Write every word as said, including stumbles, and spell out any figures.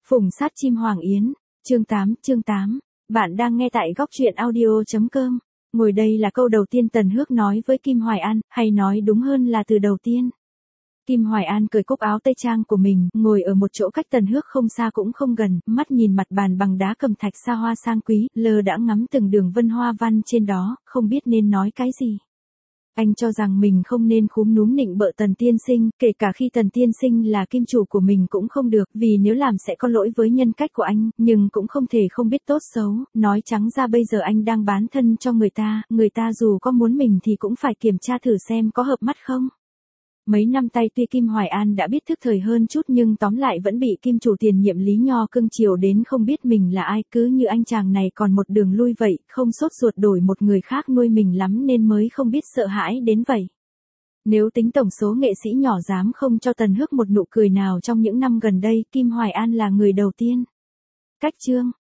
Phùng sát chim Hoàng Yến, chương tám, chương tám. Bạn đang nghe tại góc truyện audio.com. Ngồi đây là câu đầu tiên Tần Hước nói với Kim Hoài An, hay nói đúng hơn là từ đầu tiên. Kim Hoài An cởi cúc áo tây trang của mình, ngồi ở một chỗ cách Tần Hước không xa cũng không gần, mắt nhìn mặt bàn bằng đá cẩm thạch xa hoa sang quý, lơ đãng ngắm từng đường vân hoa văn trên đó, không biết nên nói cái gì. Anh cho rằng mình không nên khúm núm nịnh bợ Tần tiên sinh, kể cả khi Tần tiên sinh là kim chủ của mình cũng không được, vì nếu làm sẽ có lỗi với nhân cách của anh, nhưng cũng không thể không biết tốt xấu, nói trắng ra bây giờ anh đang bán thân cho người ta, người ta dù có muốn mình thì cũng phải kiểm tra thử xem có hợp mắt không. Mấy năm tay tuy Kim Hoài An đã biết thức thời hơn chút nhưng tóm lại vẫn bị kim chủ tiền nhiệm Lý Nho cưng chiều đến không biết mình là ai, cứ như anh chàng này còn một đường lui vậy, không sốt ruột đổi một người khác nuôi mình lắm nên mới không biết sợ hãi đến vậy. Nếu tính tổng số nghệ sĩ nhỏ dám không cho Tần Hước một nụ cười nào trong những năm gần đây, Kim Hoài An là người đầu tiên. Cách chương